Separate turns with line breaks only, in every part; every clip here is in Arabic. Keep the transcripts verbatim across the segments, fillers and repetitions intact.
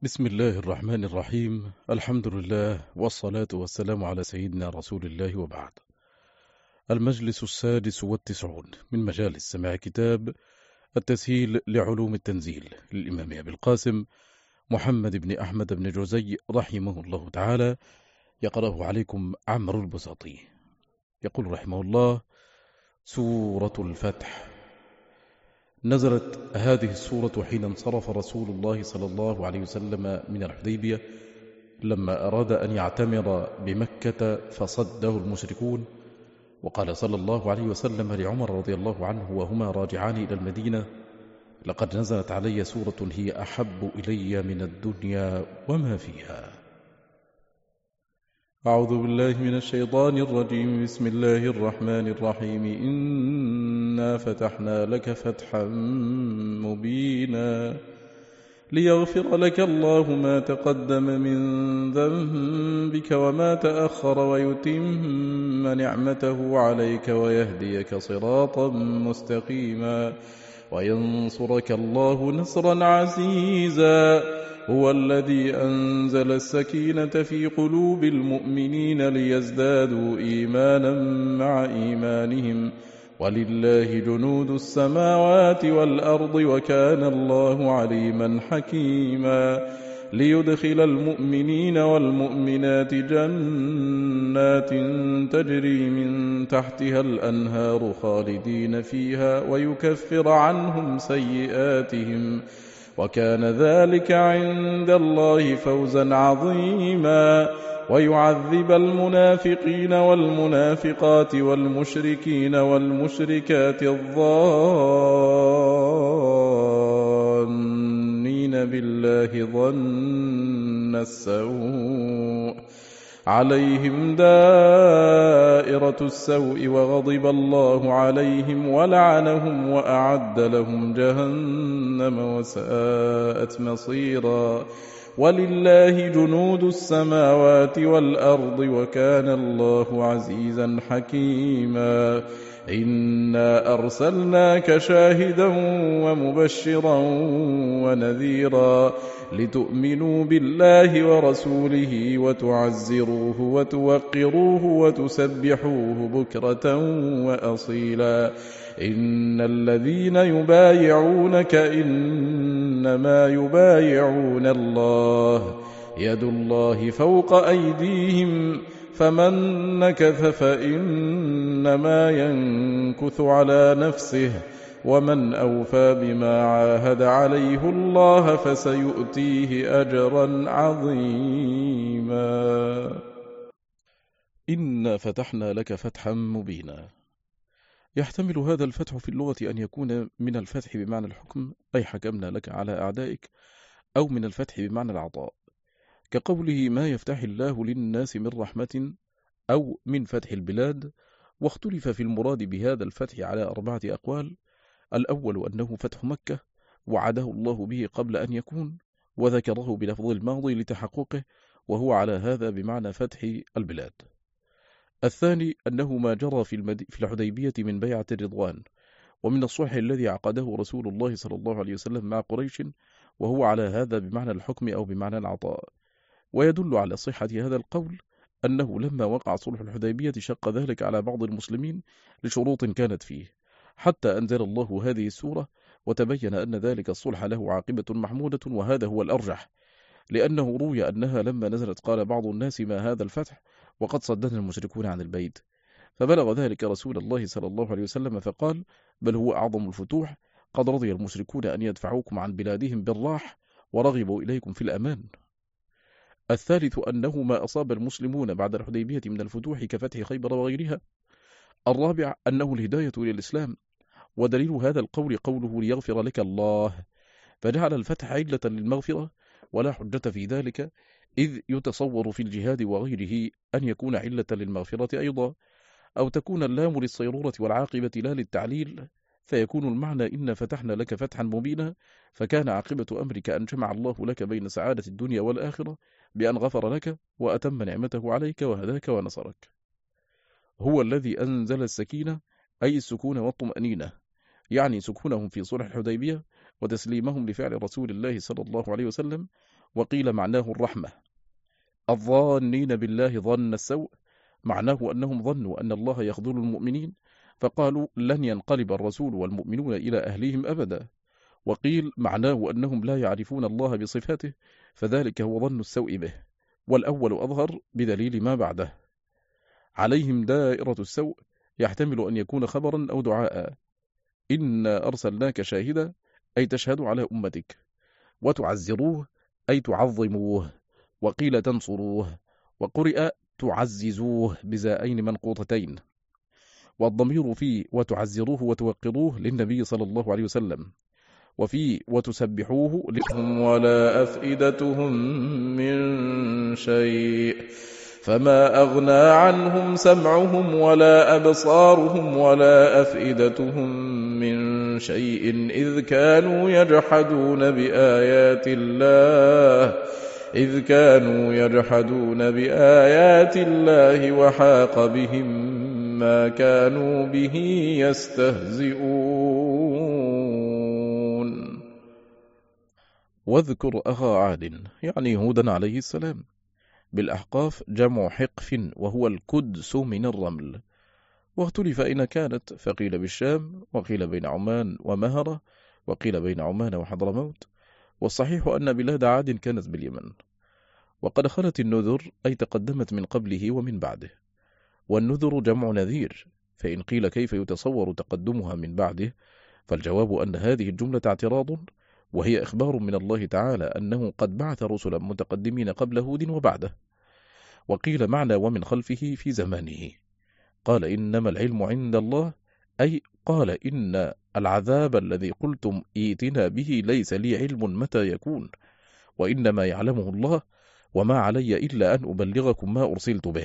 بسم الله الرحمن الرحيم. الحمد لله والصلاة والسلام على سيدنا رسول الله، وبعد. المجلس السادس والتسعون من مجالس سماع كتاب التسهيل لعلوم التنزيل للإمام أبي القاسم محمد بن أحمد بن جوزي رحمه الله تعالى، يقرأه عليكم عمرو البساطي. يقول رحمه الله: سورة الفتح. نزلت هذه السورة حين انصرف رسول الله صلى الله عليه وسلم من الحديبية، لما أراد أن يعتمر بمكة فصده المشركون، وقال صلى الله عليه وسلم لعمر رضي الله عنه وهما راجعان إلى المدينة: لقد نزلت علي سورة هي أحب إلي من الدنيا وما فيها. أعوذ بالله من الشيطان الرجيم. بسم الله الرحمن الرحيم. إنا فتحنا لك فتحا مبينا ليغفر لك الله ما تقدم من ذنبك وما تأخر ويتم نعمته عليك ويهديك صراطا مستقيما وينصرك الله نصرا عزيزا. هو الذي أنزل السكينة في قلوب المؤمنين ليزدادوا إيمانا مع إيمانهم ولله جنود السماوات والأرض وكان الله عليما حكيما. ليدخل المؤمنين والمؤمنات جنات تجري من تحتها الأنهار خالدين فيها ويكفر عنهم سيئاتهم وكان ذلك عند الله فوزا عظيما. ويعذب المنافقين والمنافقات والمشركين والمشركات الظانين بالله ظن السوء عليهم دائرة السوء وغضب الله عليهم ولعنهم وأعد لهم جهنم وساءت مصيرا. ولله جنود السماوات والأرض وكان الله عزيزا حكيما. إنا أرسلناك شاهدا ومبشرا ونذيرا لتؤمنوا بالله ورسوله وتعزروه وتوقروه وتسبحوه بكرة وأصيلا. إن الذين يبايعونك إنما يبايعون الله يد الله فوق أيديهم فمن نكث فإنما ينكث على نفسه ومن أوفى بما عاهد عليه الله فسيؤتيه أجرا عظيما. إنا فتحنا لك فتحا مبينا. يحتمل هذا الفتح في اللغة أن يكون من الفتح بمعنى الحكم، أي حكمنا لك على أعدائك، أو من الفتح بمعنى العطاء، كقوله ما يفتح الله للناس من رحمة، أو من فتح البلاد. واختلف في المراد بهذا الفتح على أربعة أقوال: الأول أنه فتح مكة وعده الله به قبل أن يكون، وذكره بلفظ الماضي لتحققه، وهو على هذا بمعنى فتح البلاد. الثاني أنه ما جرى في, المد... في الحديبية من بيعة الرضوان، ومن الصلح الذي عقده رسول الله صلى الله عليه وسلم مع قريش، وهو على هذا بمعنى الحكم أو بمعنى العطاء. ويدل على صحة هذا القول أنه لما وقع صلح الحديبية شق ذلك على بعض المسلمين لشروط كانت فيه، حتى أنزل الله هذه السورة، وتبين أن ذلك الصلح له عاقبة محمودة، وهذا هو الأرجح، لأنه روي أنها لما نزلت قال بعض الناس ما هذا الفتح وقد صدنا المشركون عن البيت، فبلغ ذلك رسول الله صلى الله عليه وسلم فقال بل هو أعظم الفتوح، قد رضي المشركون أن يدفعوكم عن بلادهم بالراح ورغبوا إليكم في الأمان. الثالث أنه ما أصاب المسلمون بعد الحديبية من الفتوح كفتح خيبر وغيرها. الرابع أنه الهداية للإسلام، ودليل هذا القول قوله ليغفر لك الله، فجعل الفتح علة للمغفرة، ولا حجة في ذلك، إذ يتصور في الجهاد وغيره أن يكون علة للمغفرة أيضا، أو تكون اللام للصيرورة والعاقبة لا للتعليل، فيكون المعنى إن فتحنا لك فتحا مبينا، فكان عاقبة أمرك أن جمع الله لك بين سعادة الدنيا والآخرة بأن غفر لك وأتم نعمته عليك وهداك ونصرك. هو الذي أنزل السكينة، أي السكون والطمأنينة، يعني سكونهم في صلح الحديبية وتسليمهم لفعل رسول الله صلى الله عليه وسلم، وقيل معناه الرحمة. الظانين بالله ظن السوء معناه أنهم ظنوا أن الله يخذل المؤمنين فقالوا لن ينقلب الرسول والمؤمنون إلى أهليهم أبدا. وقيل معناه أنهم لا يعرفون الله بصفاته فذلك هو ظن السوء به، والأول أظهر بدليل ما بعده. عليهم دائرة السوء يحتمل أن يكون خبرا أو دعاء. إنا أرسلناك شاهدا أي تشهد على أمتك، وتعزروه أي تعظموه، وقيل تنصروه، وقرئ تعززوه بزائين منقوطتين. والضمير في وتعزروه وتوقروه للنبي صلى الله عليه وسلم، وفي وتسبحوه لهم ولا أفئدتهم من شيء فما أغنى عنهم سمعهم ولا أبصارهم ولا أفئدتهم من شيء إذ كانوا يجحدون بآيات الله إذ كانوا يجحدون بآيات الله وحاق بهم ما كانوا به يستهزئون. واذكر أخا عاد يعني هودا عليه السلام. بالأحقاف جمع حقف وهو الكدس من الرمل، واختلف أين كانت، فقيل بالشام، وقيل بين عمان ومهرة، وقيل بين عمان وحضرموت، والصحيح أن بلاد عاد كانت باليمن. وقد خلت النذر أي تقدمت من قبله ومن بعده، والنذر جمع نذير، فإن قيل كيف يتصور تقدمها من بعده فالجواب أن هذه الجملة اعتراض، وهي إخبار من الله تعالى أنه قد بعث رسلا متقدمين قبل هود وبعده. وقيل معنى ومن خلفه في زمانه. قال إنما العلم عند الله، أي قال إن العذاب الذي قلتم إيتنا به ليس لي علم متى يكون، وإنما يعلمه الله، وما علي إلا أن أبلغكم ما أرسلت به.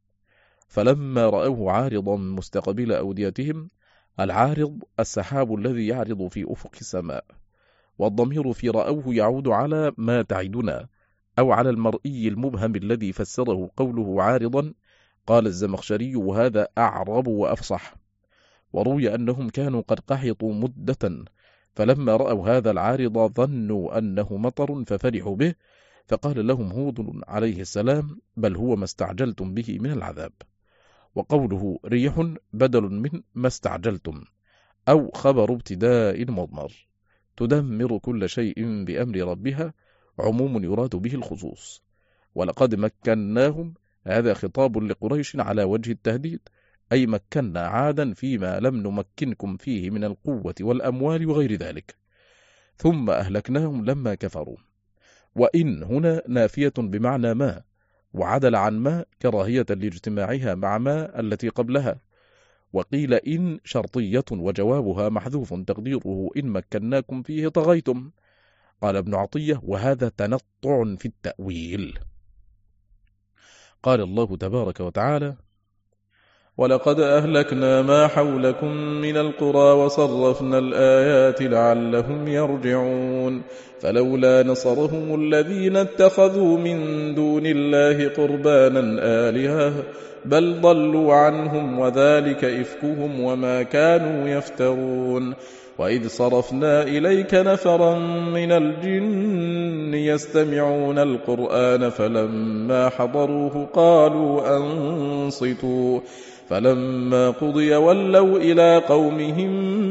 فلما رأوه عارضا مستقبل أوديتهم، العارض السحاب الذي يعرض في أفق السماء، والضمير في رأوه يعود على ما تعدنا أو على المرئي المبهم الذي فسره قوله عارضا. قال الزمخشري وهذا أعرب وأفصح. وروي أنهم كانوا قد قحطوا مدة، فلما رأوا هذا العارض ظنوا أنه مطر ففرحوا به، فقال لهم هود عليه السلام بل هو ما استعجلتم به من العذاب. وقوله ريح بدل من ما استعجلتم، أو خبر ابتداء مضمر، تدمر كل شيء بأمر ربها، عموم يراد به الخصوص. ولقد مكناهم، هذا خطاب لقريش على وجه التهديد، أي مكنا عادا فيما لم نمكنكم فيه من القوة والأموال وغير ذلك، ثم أهلكناهم لما كفروا. وإن هنا نافية بمعنى ما، وعدل عن ما كراهية لاجتماعها مع ما التي قبلها. وقيل إن شرطية وجوابها محذوف تقديره إن مكناكم فيه طغيتم. قال ابن عطية وهذا تنطع في التأويل. قال الله تبارك وتعالى ولقد أهلكنا ما حولكم من القرى وصرفنا الآيات لعلهم يرجعون. فلولا نصرهم الذين اتخذوا من دون الله قربانا آلهة بل ضلوا عنهم وذلك إفكهم وما كانوا يفترون. وإذ صرفنا إليك نفرا من الجن يستمعون القرآن فلما حضروه قالوا أنصتوا فلما قضي ولوا إلى قومهم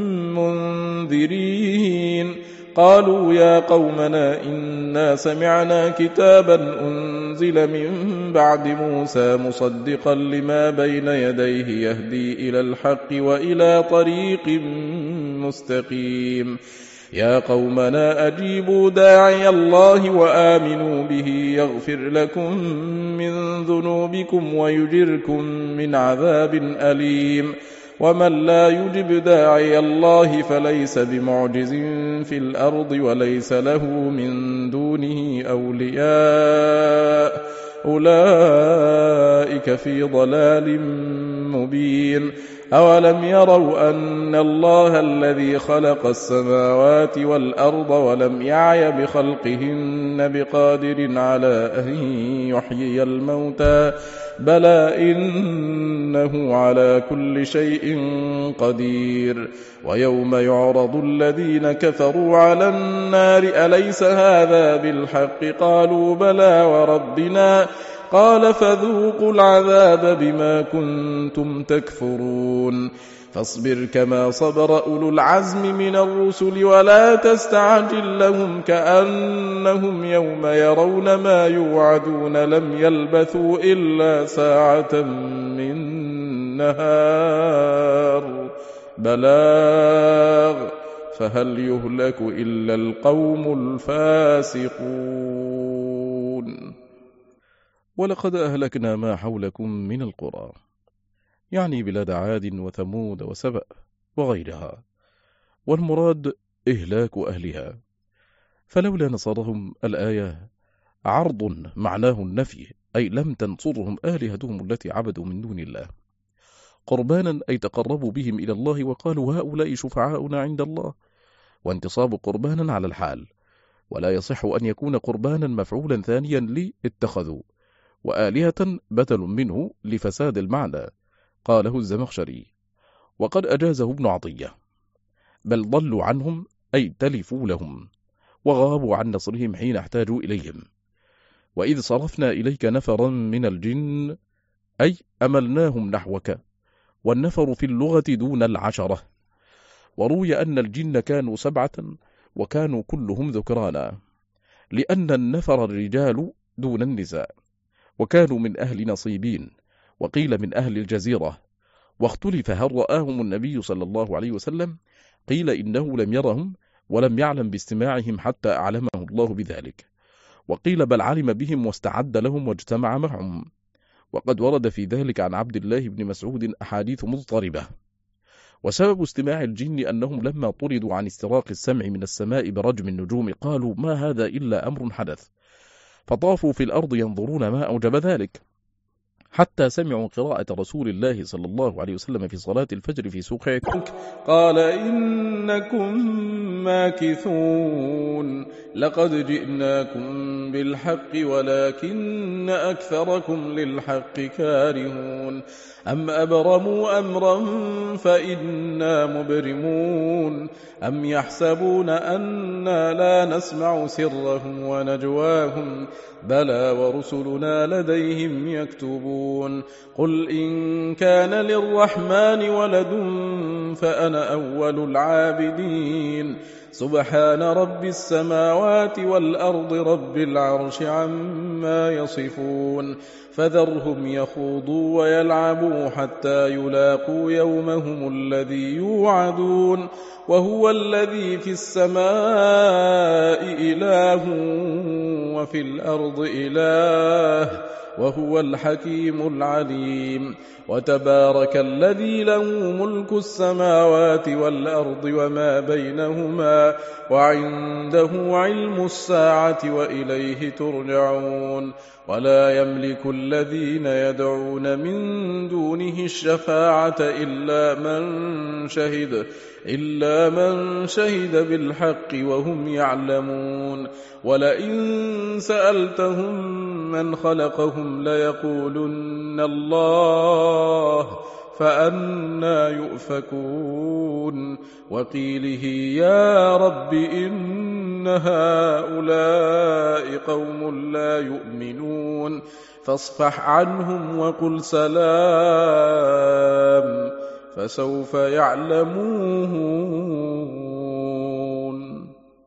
منذرين. قالوا يا قومنا إنا سمعنا كتابا أنزل من بعد موسى مصدقا لما بين يديه يهدي إلى الحق وإلى طريق مستقيم. يا قومنا أجيبوا داعي الله وآمنوا به يغفر لكم من ذنوبكم ويجركم من عذاب أليم. ومن لا يجب داعي الله فليس بمعجز في الأرض وليس له من دونه أولياء أولئك في ضلال مبين. أولم يروا أن الله الذي خلق السماوات والأرض ولم يعي بخلقهن بقادر على أن يحيي الموتى بلى إنه على كل شيء قدير ويوم يعرض الذين كفروا على النار أليس هذا بالحق قالوا بلى وربنا قال فذوقوا العذاب بما كنتم تكفرون فاصبر كما صبر أولو العزم من الرسل ولا تستعجل لهم كأنهم يوم يرون ما يوعدون لم يلبثوا إلا ساعة من نهار بلاغ فهل يهلك إلا القوم الفاسقون ولقد أهلكنا ما حولكم من القرى يعني بلاد عاد وثمود وسبأ وغيرها والمراد إهلاك أهلها فلولا نصرهم الآية عرض معناه النفي أي لم تنصرهم آلهتهم التي عبدوا من دون الله قربانا أي تقربوا بهم إلى الله وقالوا هؤلاء شفعاؤنا عند الله وانتصاب قربانا على الحال ولا يصح أن يكون قربانا مفعولا ثانيا لي اتخذوا وآلهة بدل منه لفساد المعنى قاله الزمخشري وقد أجازه ابن عطية بل ضلوا عنهم أي تلفوا لهم وغابوا عن نصرهم حين احتاجوا إليهم وإذ صرفنا إليك نفرا من الجن أي أملناهم نحوك والنفر في اللغة دون العشرة وروي أن الجن كانوا سبعة وكانوا كلهم ذكرانا لأن النفر الرجال دون النساء وكانوا من أهل نصيبين وقيل من أهل الجزيرة واختلف هل رآهم النبي صلى الله عليه وسلم قيل إنه لم يرهم ولم يعلم باستماعهم حتى أعلمه الله بذلك وقيل بل علم بهم واستعد لهم واجتمع معهم وقد ورد في ذلك عن عبد الله بن مسعود أحاديث مضطربة وسبب استماع الجن أنهم لما طردوا عن استراق السمع من السماء برجم النجوم قالوا ما هذا إلا أمر حدث فطافوا في الأرض ينظرون ما أوجب ذلك حتى سمعوا قراءة رسول الله صلى الله عليه وسلم في صلاة الفجر في سوق عكاظ قال إنكم ماكثون لقد جئناكم بالحق ولكن أكثركم للحق كارهون أم أبرموا أمرا فإنا مبرمون أم يحسبون أنا لا نسمع سرهم ونجواهم بلى ورسلنا لديهم يكتبون قل إن كان للرحمن ولد فأنا أول العابدين سبحان رب السماوات والأرض رب العرش عما يصفون فذرهم يخوضوا ويلعبوا حتى يلاقوا يومهم الذي يوعدون وهو الذي في السماء إله وفي الأرض إله وهو الحكيم العليم وتبارك الذي له ملك السماوات والأرض وما بينهما وعنده علم الساعة وإليه ترجعون ولا يملك الذين يدعون من دونه الشفاعة إلا من شهد إلا من شهد بالحق وهم يعلمون ولئن سألتهم من خلقهم ليقولن الله فأنى يؤفكون وقيله يا رب إن هؤلاء قوم لا يؤمنون فاصفح عنهم وقل سلام فسوف يعلمون.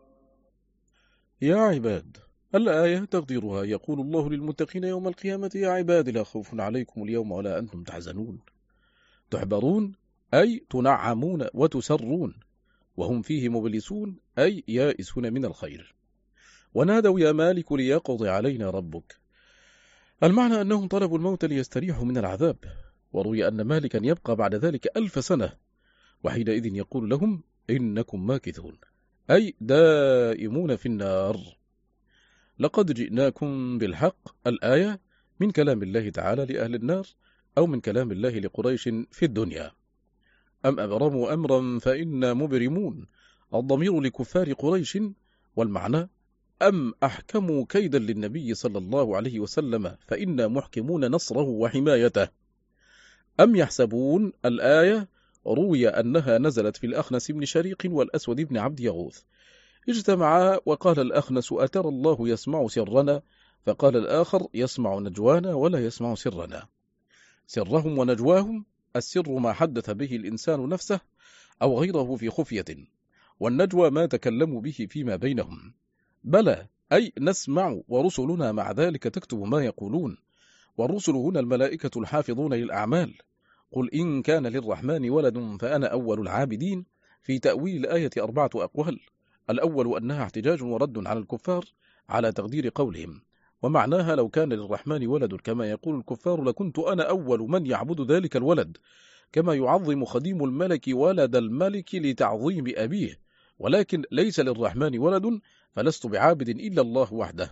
يا عباد الآية تقديرها يقول الله للمتقين يوم القيامة يا عباد لا خوف عليكم اليوم ولا أنتم تحزنون تحبرون أي تنعمون وتسرون وهم فيه مبلسون أي يائسون من الخير ونادوا يا مالك ليقضي علينا ربك المعنى أنهم طلبوا الموت ليستريحوا من العذاب وروي أن مالكا يبقى بعد ذلك ألف سنة وحينئذ يقول لهم إنكم ماكثون أي دائمون في النار لقد جئناكم بالحق الآية من كلام الله تعالى لأهل النار أو من كلام الله لقريش في الدنيا أم أبرموا أمرا فإنا مبرمون، الضمير لكفار قريش، والمعنى أم أحكموا كيدا للنبي صلى الله عليه وسلم فإنا محكمون نصره وحمايته. أم يحسبون الآية روي أنها نزلت في الأخنس بن شريق والأسود بن عبد يغوث، اجتمعا وقال الأخنس أترى الله يسمع سرنا؟ فقال الآخر يسمع نجوانا ولا يسمع سرنا. سرهم ونجواهم السر ما حدث به الإنسان نفسه أو غيره في خفية، والنجوى ما تكلموا به فيما بينهم. بلى أي نسمع ورسلنا مع ذلك تكتب ما يقولون، والرسل هنا الملائكة الحافظون للأعمال. قل إن كان للرحمن ولد فأنا أول العابدين. في تأويل الآية أربعة أقوال، الأول أنها احتجاج ورد على الكفار على تقدير قولهم، ومعناها لو كان للرحمن ولد كما يقول الكفار لكنت أنا أول من يعبد ذلك الولد، كما يعظم خديم الملك ولد الملك لتعظيم أبيه، ولكن ليس للرحمن ولد فلست بعابد إلا الله وحده.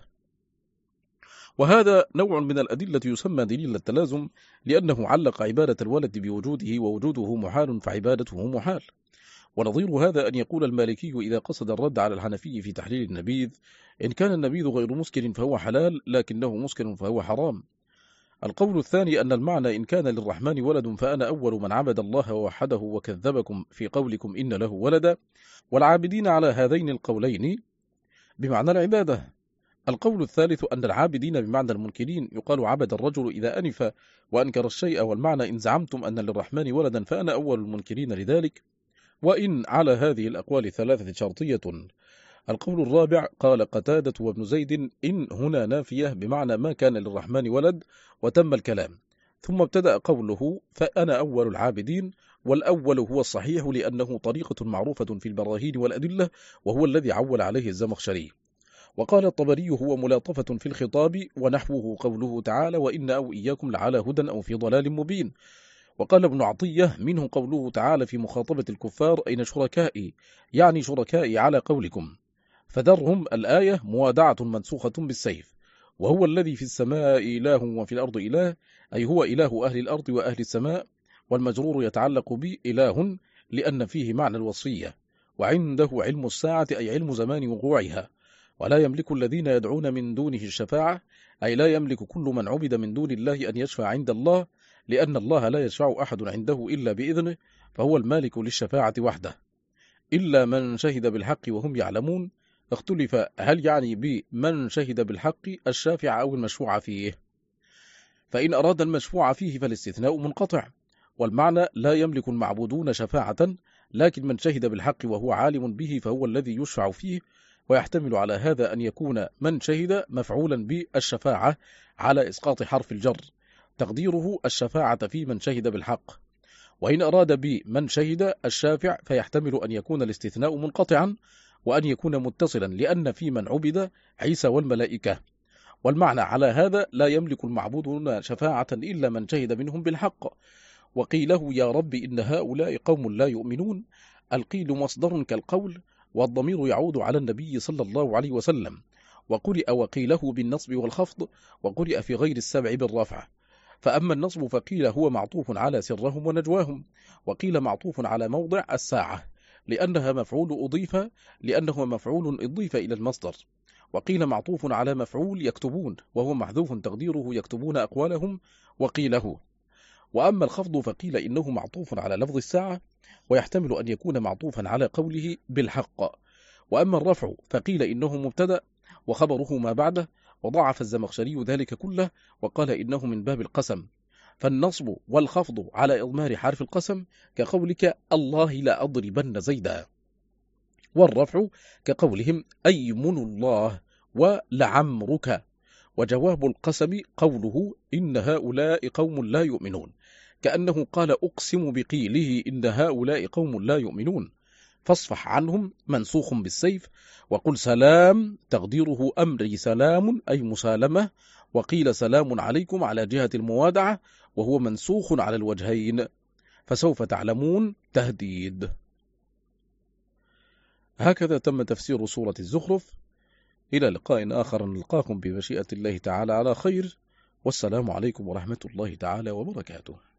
وهذا نوع من الأدلة يسمى دليل التلازم، لأنه علق عبادة الولد بوجوده، ووجوده محال فعبادته محال. ونظير هذا أن يقول المالكي إذا قصد الرد على الحنفي في تحليل النبيذ: إن كان النبيذ غير مسكر فهو حلال، لكنه مسكر فهو حرام. القول الثاني أن المعنى إن كان للرحمن ولد فأنا أول من عبد الله ووحده وكذبكم في قولكم إن له ولدا، والعابدين على هذين القولين بمعنى العبادة. القول الثالث أن العابدين بمعنى المنكرين، يقال عبد الرجل إذا أنف وأنكر الشيء، والمعنى إن زعمتم أن للرحمن ولدا فأنا أول المنكرين لذلك. وإن على هذه الأقوال ثلاثة شرطية. القول الرابع قال قتادة وابن زيد إن هنا نافية بمعنى ما كان للرحمن ولد، وتم الكلام. ثم ابتدأ قوله فأنا أول العابدين، والأول هو الصحيح لأنه طريقة معروفة في البراهين والأدلة، وهو الذي عول عليه الزمخشري. وقال الطبري هو ملاطفة في الخطاب، ونحوه قوله تعالى وإن أو إياكم لعلى هدى أو في ضلال مبين. وقال ابن عطية منه قوله تعالى في مخاطبة الكفار أين شركائي، يعني شركائي على قولكم، فذرهم الآية موادعة منسوخة بالسيف. وهو الذي في السماء إله وفي الأرض إله، أي هو إله أهل الأرض وأهل السماء، والمجرور يتعلق بإله لأن فيه معنى الوصفية. وعنده علم الساعة أي علم زمان وقوعها. ولا يملك الذين يدعون من دونه الشفاعة، أي لا يملك كل من عبد من دون الله أن يشفع عند الله، لأن الله لا يشفع أحد عنده إلا بإذنه، فهو المالك للشفاعة وحده. إلا من شهد بالحق وهم يعلمون، اختلف هل يعني بمن شهد بالحق الشافع أو المشفوع فيه. فإن أراد المشفوع فيه فالاستثناء منقطع، والمعنى لا يملك المعبودون شفاعة، لكن من شهد بالحق وهو عالم به فهو الذي يشفع فيه. ويحتمل على هذا أن يكون من شهد مفعولا بالشفاعة على إسقاط حرف الجر، تقديره الشفاعة في من شهد بالحق. وإن أراد بمن شهد الشافع فيحتمل أن يكون الاستثناء منقطعا، وأن يكون متصلا، لأن في من عبد عيسى والملائكة. والمعنى على هذا لا يملك المعبودون شفاعة إلا من شهد منهم بالحق. وقيله يا رب إن هؤلاء قوم لا يؤمنون، القيل مصدر كالقول، والضمير يعود على النبي صلى الله عليه وسلم. وقرئ وقيله بالنصب والخفض، وقرئ في غير السبع بالرفع. فأما النصب فقيل هو معطوف على سرهم ونجواهم، وقيل معطوف على موضع الساعة لأنها مفعول أضيف لأنه مفعول أضيف إلى المصدر. وقيل معطوف على مفعول يكتبون، وهو محذوف تقديره يكتبون أقوالهم وقيله. وأما الخفض فقيل إنه معطوف على لفظ الساعة، ويحتمل أن يكون معطوفا على قوله بالحق. وأما الرفع فقيل إنه مبتدأ وخبره ما بعده، وضعف الزمخشري ذلك كله وقال إنه من باب القسم. فالنصب والخفض على إضمار حرف القسم كقولك الله لا أضربن زيدا، والرفع كقولهم أيمن الله ولعمرك. وجواب القسم قوله إن هؤلاء قوم لا يؤمنون، كأنه قال أقسم بقيله إن هؤلاء قوم لا يؤمنون، فاصفح عنهم منسوخ بالسيف. وقل سلام تقديره أمري سلام أي مسالمة، وقيل سلام عليكم على جهة الموادعة، وهو منسوخ على الوجهين، فسوف تعلمون تهديد. هكذا تم تفسير سورة الزخرف. إلى لقاء آخر نلقاكم بمشيئة الله تعالى على خير، والسلام عليكم ورحمة الله تعالى وبركاته.